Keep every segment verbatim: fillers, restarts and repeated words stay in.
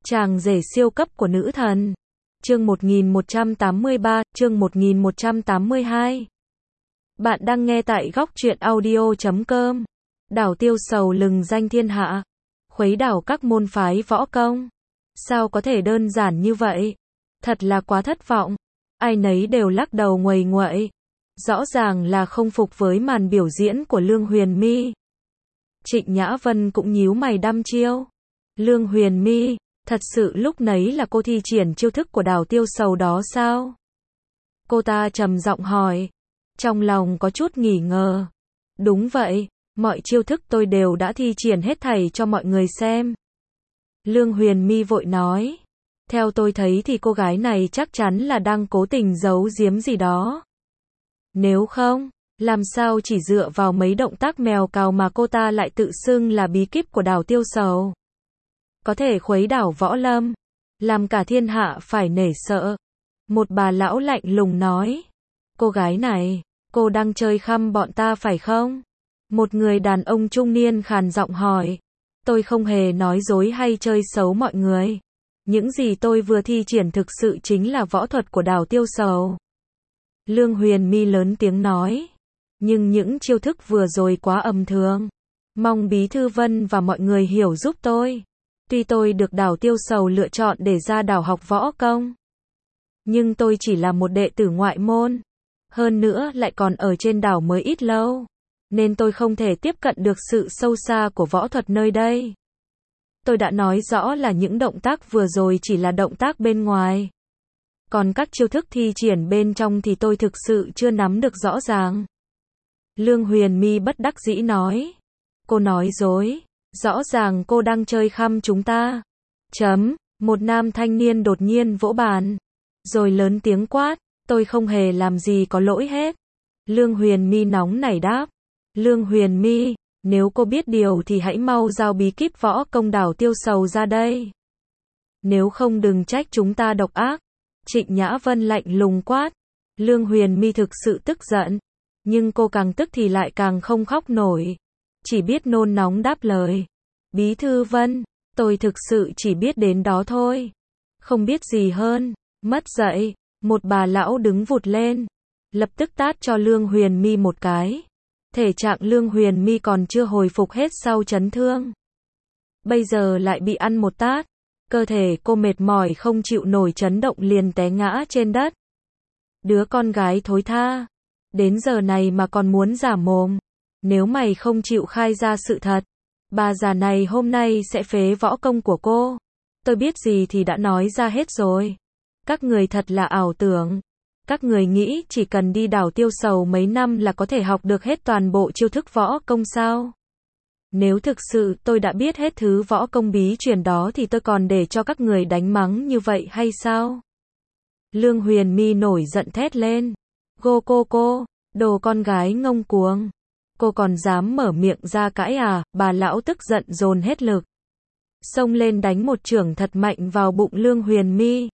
Chàng rể siêu cấp của nữ thần. Chương một nghìn một trăm tám mươi ba, chương một nghìn một trăm tám mươi hai. Bạn đang nghe tại góc truyện audio chấm com. Đảo tiêu sầu lừng danh thiên hạ. Khuấy đảo các môn phái võ công. Sao có thể đơn giản như vậy? Thật là quá thất vọng. Ai nấy đều lắc đầu nguầy nguậy. Rõ ràng là không phục với màn biểu diễn của Lương Huyền My. Trịnh Nhã Vân cũng nhíu mày đăm chiêu. Lương Huyền My, thật sự lúc nấy là cô thi triển chiêu thức của đảo tiêu sầu đó sao? Cô ta trầm giọng hỏi. Trong lòng có chút nghỉ ngờ. Đúng vậy, mọi chiêu thức tôi đều đã thi triển hết thảy cho mọi người xem. Lương Huyền My vội nói. Theo tôi thấy thì cô gái này chắc chắn là đang cố tình giấu giếm gì đó. Nếu không, làm sao chỉ dựa vào mấy động tác mèo cào mà cô ta lại tự xưng là bí kíp của đảo tiêu sầu. Có thể khuấy đảo võ lâm, làm cả thiên hạ phải nể sợ. Một bà lão lạnh lùng nói. Cô gái này, cô đang chơi khăm bọn ta phải không? Một người đàn ông trung niên khàn giọng hỏi. Tôi không hề nói dối hay chơi xấu mọi người. Những gì tôi vừa thi triển thực sự chính là võ thuật của đảo tiêu sầu. Lương Huyền My lớn tiếng nói. Nhưng những chiêu thức vừa rồi quá âm thường. Mong Bí Thư Vân và mọi người hiểu giúp tôi. Tuy tôi được đảo tiêu sầu lựa chọn để ra đảo học võ công. Nhưng tôi chỉ là một đệ tử ngoại môn. Hơn nữa lại còn ở trên đảo mới ít lâu. Nên tôi không thể tiếp cận được sự sâu xa của võ thuật nơi đây. Tôi đã nói rõ là những động tác vừa rồi chỉ là động tác bên ngoài. Còn các chiêu thức thi triển bên trong thì tôi thực sự chưa nắm được rõ ràng. Lương Huyền My bất đắc dĩ nói. Cô nói dối. Rõ ràng cô đang chơi khăm chúng ta. Chấm. Một nam thanh niên đột nhiên vỗ bàn. Rồi lớn tiếng quát. Tôi không hề làm gì có lỗi hết. Lương Huyền My nóng nảy đáp. Lương Huyền My, nếu cô biết điều thì hãy mau giao bí kíp võ công đảo tiêu sầu ra đây. Nếu không đừng trách chúng ta độc ác. Trịnh Nhã Vân lạnh lùng quát. Lương Huyền My thực sự tức giận. Nhưng cô càng tức thì lại càng không khóc nổi. Chỉ biết nôn nóng đáp lời. Bí Thư Vân, tôi thực sự chỉ biết đến đó thôi. Không biết gì hơn. Mất dạy. Một bà lão đứng vụt lên. Lập tức tát cho Lương Huyền My một cái. Thể trạng Lương Huyền My còn chưa hồi phục hết sau chấn thương. Bây giờ lại bị ăn một tát. Cơ thể cô mệt mỏi không chịu nổi chấn động liền té ngã trên đất. Đứa con gái thối tha. Đến giờ này mà còn muốn giả mồm. Nếu mày không chịu khai ra sự thật, bà già này hôm nay sẽ phế võ công của cô. Tôi biết gì thì đã nói ra hết rồi. Các người thật là ảo tưởng. Các người nghĩ chỉ cần đi đảo tiêu sầu mấy năm là có thể học được hết toàn bộ chiêu thức võ công sao? Nếu thực sự tôi đã biết hết thứ võ công bí truyền đó thì tôi còn để cho các người đánh mắng như vậy hay sao? Lương Huyền My nổi giận thét lên. Gô cô cô, đồ con gái ngông cuồng. Cô còn dám mở miệng ra cãi à? Bà lão tức giận dồn hết lực. Xông lên đánh một chưởng thật mạnh vào bụng Lương Huyền My.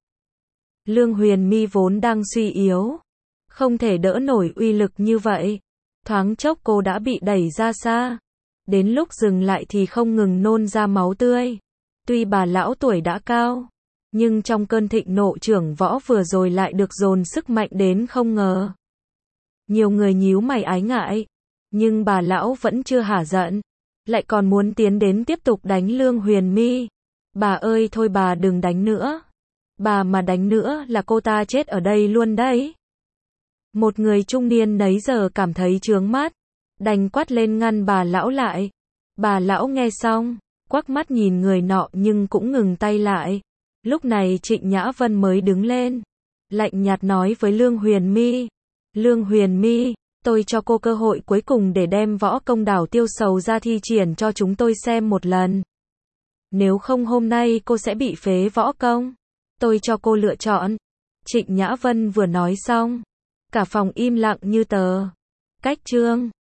Lương Huyền My vốn đang suy yếu. Không thể đỡ nổi uy lực như vậy. Thoáng chốc cô đã bị đẩy ra xa. Đến lúc dừng lại thì không ngừng nôn ra máu tươi. Tuy bà lão tuổi đã cao. Nhưng trong cơn thịnh nộ chưởng võ vừa rồi lại được dồn sức mạnh đến không ngờ. Nhiều người nhíu mày ái ngại. Nhưng bà lão vẫn chưa hả giận. Lại còn muốn tiến đến tiếp tục đánh Lương Huyền My. Bà ơi thôi bà đừng đánh nữa. Bà mà đánh nữa là cô ta chết ở đây luôn đấy. Một người trung niên nấy giờ cảm thấy chướng mắt. Đành quát lên ngăn bà lão lại. Bà lão nghe xong, quắc mắt nhìn người nọ nhưng cũng ngừng tay lại. Lúc này Trịnh Nhã Vân mới đứng lên. Lạnh nhạt nói với Lương Huyền My. Lương Huyền My, tôi cho cô cơ hội cuối cùng để đem võ công đảo tiêu sầu ra thi triển cho chúng tôi xem một lần. Nếu không hôm nay cô sẽ bị phế võ công. Tôi cho cô lựa chọn. Trịnh Nhã Vân vừa nói xong. Cả phòng im lặng như tờ. Cách chương.